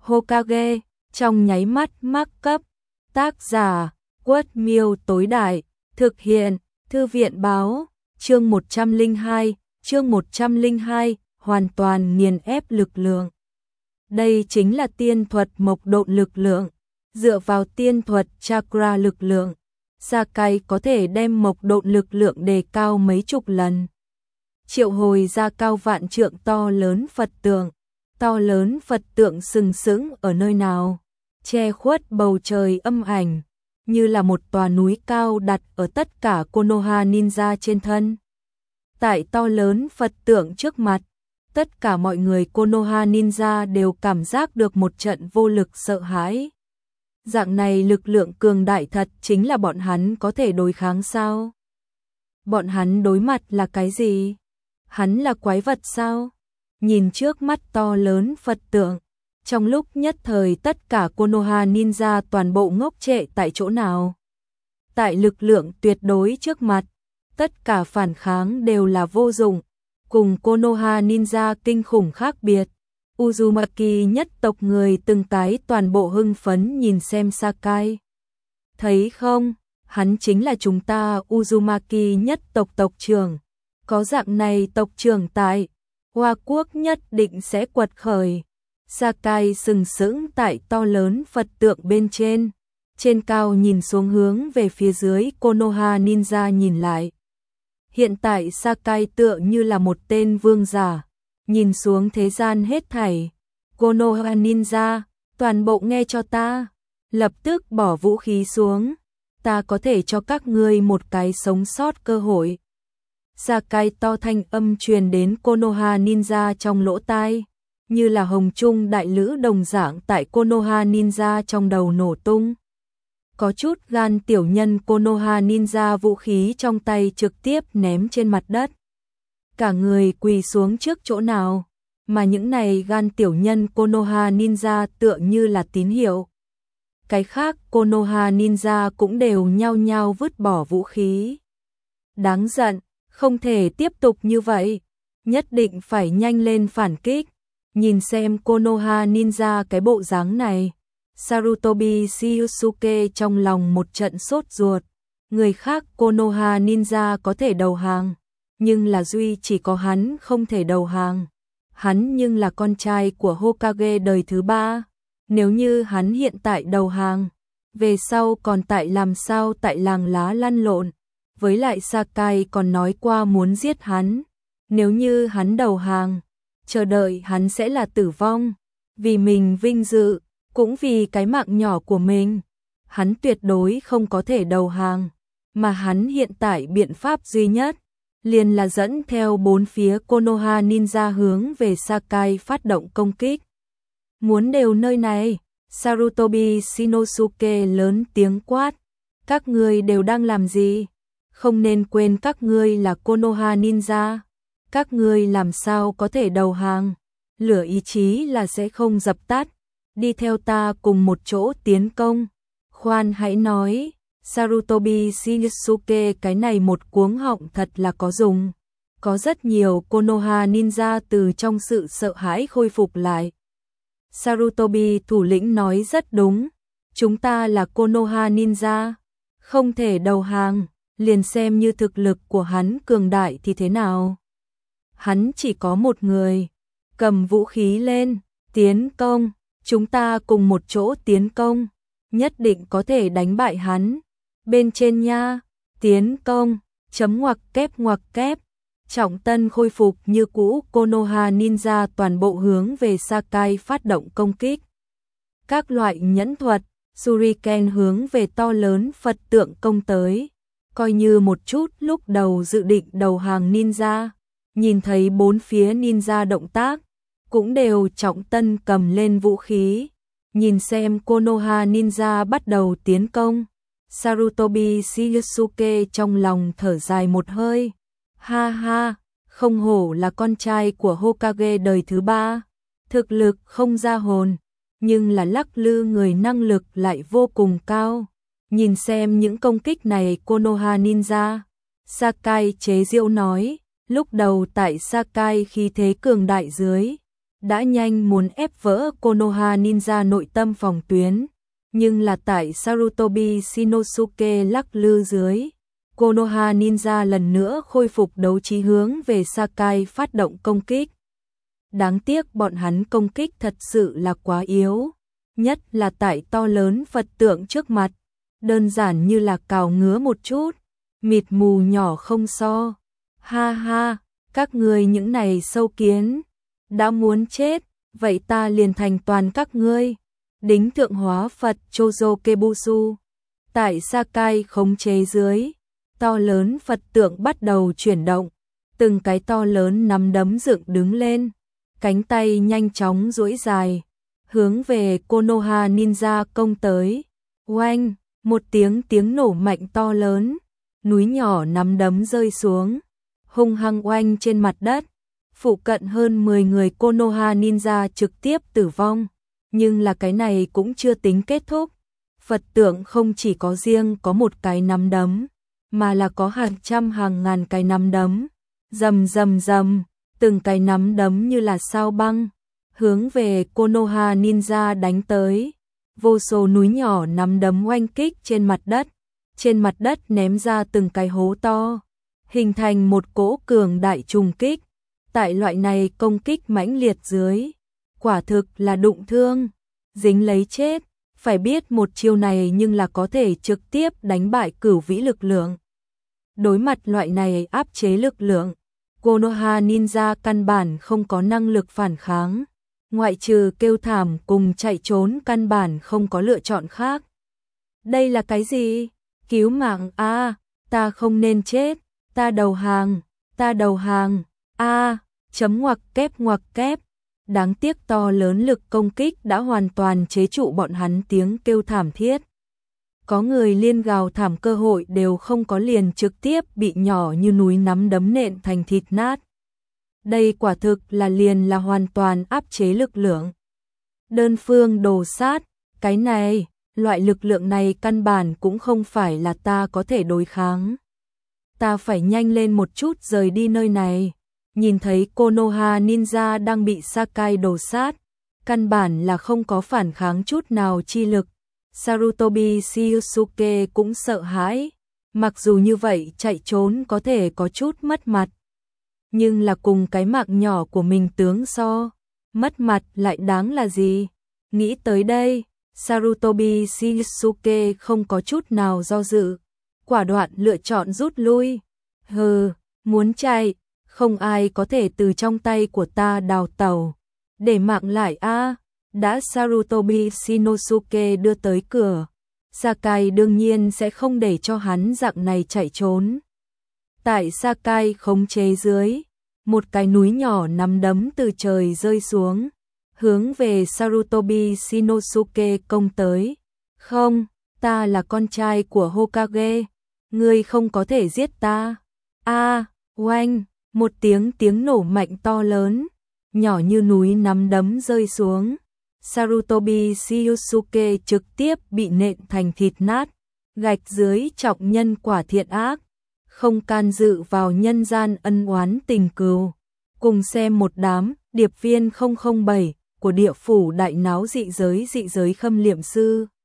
Hokage, trong nháy mắt mắc cấp. Tác giả, Quất Miêu tối đại, thực hiện, Thư viện báo, chương 102, hoàn toàn nghiền ép lực lượng. Đây chính là tiên thuật mộc độn lực lượng, dựa vào tiên thuật chakra lực lượng, Sakai có thể đem mộc độn lực lượng đề cao mấy chục lần. Triệu hồi ra cao vạn trượng to lớn Phật tượng sừng sững ở nơi nào, che khuất bầu trời âm ảnh, như là một tòa núi cao đặt ở tất cả Konoha ninja trên thân. Tại to lớn Phật tượng trước mặt, tất cả mọi người Konoha ninja đều cảm giác được một trận vô lực sợ hãi. Dạng này lực lượng cường đại thật chính là bọn hắn có thể đối kháng sao? Bọn hắn đối mặt là cái gì? Hắn là quái vật sao? Nhìn trước mắt to lớn Phật tượng, trong lúc nhất thời tất cả Konoha ninja toàn bộ ngốc trệ tại chỗ nào. Tại lực lượng tuyệt đối trước mặt, tất cả phản kháng đều là vô dụng. Cùng Konoha ninja kinh khủng khác biệt, Uzumaki nhất tộc người từng cái toàn bộ hưng phấn nhìn xem Sakai. Thấy không, hắn chính là chúng ta Uzumaki nhất tộc tộc trưởng. Có dạng này tộc trưởng tại, Hoa Quốc nhất định sẽ quật khởi. Sakai sừng sững tại to lớn Phật tượng bên trên cao nhìn xuống hướng về phía dưới Konoha ninja nhìn lại. Hiện tại Sakai tựa như là một tên vương giả, nhìn xuống thế gian hết thảy. Konoha ninja, toàn bộ nghe cho ta, lập tức bỏ vũ khí xuống, ta có thể cho các ngươi một cái sống sót cơ hội. Sakai to thanh âm truyền đến Konoha ninja trong lỗ tai, như là hồng trung đại lữ đồng dạng tại Konoha ninja trong đầu nổ tung. Có chút gan tiểu nhân Konoha ninja vũ khí trong tay trực tiếp ném trên mặt đất. Cả người quỳ xuống trước chỗ nào, mà những này gan tiểu nhân Konoha ninja tựa như là tín hiệu. Cái khác Konoha ninja cũng đều nhao nhao vứt bỏ vũ khí. Đáng giận, không thể tiếp tục như vậy, nhất định phải nhanh lên phản kích. Nhìn xem Konoha ninja cái bộ dáng này, Sarutobi Shiyusuke trong lòng một trận sốt ruột. Người khác Konoha ninja có thể đầu hàng, nhưng là duy chỉ có hắn không thể đầu hàng. Hắn nhưng là con trai của Hokage đời thứ 3. Nếu như hắn hiện tại đầu hàng, về sau còn tại làm sao tại làng lá lăn lộn. Với lại Sakai còn nói qua muốn giết hắn. Nếu như hắn đầu hàng, chờ đợi hắn sẽ là tử vong. Vì mình vinh dự, cũng vì cái mạng nhỏ của mình, hắn tuyệt đối không có thể đầu hàng. Mà hắn hiện tại biện pháp duy nhất, liền là dẫn theo bốn phía Konoha ninja hướng về Sakai phát động công kích. Muốn đều nơi này, Sarutobi Shinosuke lớn tiếng quát. Các ngươi đều đang làm gì? Không nên quên các ngươi là Konoha ninja. Các ngươi làm sao có thể đầu hàng? Lửa ý chí là sẽ không dập tắt. Đi theo ta cùng một chỗ tiến công. Khoan hãy nói, Sarutobi Shinosuke cái này một cuống họng thật là có dùng. Có rất nhiều Konoha ninja từ trong sự sợ hãi khôi phục lại. Sarutobi thủ lĩnh nói rất đúng. Chúng ta là Konoha ninja, không thể đầu hàng, liền xem như thực lực của hắn cường đại thì thế nào. Hắn chỉ có một người, cầm vũ khí lên, tiến công, chúng ta cùng một chỗ tiến công, nhất định có thể đánh bại hắn. Bên trên nha, tiến công, chấm ngoặc kép, trọng tân khôi phục như cũ Konoha ninja toàn bộ hướng về Sakai phát động công kích. Các loại nhẫn thuật, Shuriken hướng về to lớn Phật tượng công tới. Coi như một chút lúc đầu dự định đầu hàng ninja, nhìn thấy bốn phía ninja động tác, cũng đều trọng tân cầm lên vũ khí. Nhìn xem Konoha ninja bắt đầu tiến công, Sarutobi Shiyusuke trong lòng thở dài một hơi. Ha ha, không hổ là con trai của Hokage đời thứ 3, thực lực không ra hồn, nhưng là lắc lư người năng lực lại vô cùng cao. Nhìn xem những công kích này Konoha ninja, Sakai chế giễu nói, lúc đầu tại Sakai khí thế cường đại dưới, đã nhanh muốn ép vỡ Konoha Ninja nội tâm phòng tuyến, nhưng là tại Sarutobi Shinosuke lắc lư dưới, Konoha Ninja lần nữa khôi phục đấu trí hướng về Sakai phát động công kích. Đáng tiếc bọn hắn công kích thật sự là quá yếu, nhất là tại to lớn Phật tượng trước mặt, đơn giản như là cào ngứa một chút, mịt mù nhỏ không so. Ha ha, các ngươi những này sâu kiến, đã muốn chết, vậy ta liền thành toàn các ngươi. Đính thượng hóa Phật Chozo Kebusu, tại Sakai khống chế dưới, to lớn Phật tượng bắt đầu chuyển động, từng cái to lớn nắm đấm dựng đứng lên, cánh tay nhanh chóng duỗi dài, hướng về Konoha Ninja công tới. Oanh, một tiếng nổ mạnh to lớn, núi nhỏ nắm đấm rơi xuống, hung hăng oanh trên mặt đất. Phụ cận hơn 10 người Konoha Ninja trực tiếp tử vong, nhưng là cái này cũng chưa tính kết thúc. Phật tượng không chỉ có riêng có một cái nắm đấm, mà là có hàng trăm hàng ngàn cái nắm đấm. Rầm rầm rầm, từng cái nắm đấm như là sao băng, hướng về Konoha Ninja đánh tới. Vô số núi nhỏ nắm đấm oanh kích trên mặt đất ném ra từng cái hố to, hình thành một cỗ cường đại trùng kích. Tại loại này công kích mãnh liệt dưới, quả thực là đụng thương, dính lấy chết. Phải biết một chiêu này nhưng là có thể trực tiếp đánh bại cửu vĩ lực lượng. Đối mặt loại này áp chế lực lượng, Konoha Ninja căn bản không có năng lực phản kháng, ngoại trừ kêu thảm cùng chạy trốn căn bản không có lựa chọn khác. Đây là cái gì? Cứu mạng a, ta không nên chết, ta đầu hàng, a, chấm ngoặc kép. Đáng tiếc to lớn lực công kích đã hoàn toàn chế trụ bọn hắn tiếng kêu thảm thiết. Có người liên gào thảm cơ hội đều không có, liền trực tiếp bị nhỏ như núi nắm đấm nện thành thịt nát. Đây quả thực là liền là hoàn toàn áp chế lực lượng. Đơn phương đồ sát, cái này, loại lực lượng này căn bản cũng không phải là ta có thể đối kháng. Ta phải nhanh lên một chút rời đi nơi này. Nhìn thấy Konoha Ninja đang bị Sakai đồ sát, căn bản là không có phản kháng chút nào chi lực. Sarutobi Shinosuke cũng sợ hãi, mặc dù như vậy chạy trốn có thể có chút mất mặt, nhưng là cùng cái mạng nhỏ của mình tướng so, mất mặt lại đáng là gì? Nghĩ tới đây, Sarutobi Shinosuke không có chút nào do dự, quả đoạn lựa chọn rút lui. Hừ, muốn chạy, không ai có thể từ trong tay của ta đào tẩu. Để mạng lại a. Đã Sarutobi Shinosuke đưa tới cửa, Sakai đương nhiên sẽ không để cho hắn dạng này chạy trốn. Tại Sakai khống chế dưới, một cái núi nhỏ nắm đấm từ trời rơi xuống, hướng về Sarutobi Shinosuke công tới. Không, ta là con trai của Hokage, ngươi không có thể giết ta. A, oanh, một tiếng nổ mạnh to lớn, nhỏ như núi nắm đấm rơi xuống. Sarutobi Shinosuke trực tiếp bị nện thành thịt nát, gạch dưới trọng nhân quả thiện ác, không can dự vào nhân gian ân oán tình cừu. Cùng xem một đám điệp viên 007 của địa phủ đại náo dị giới khâm liệm sư.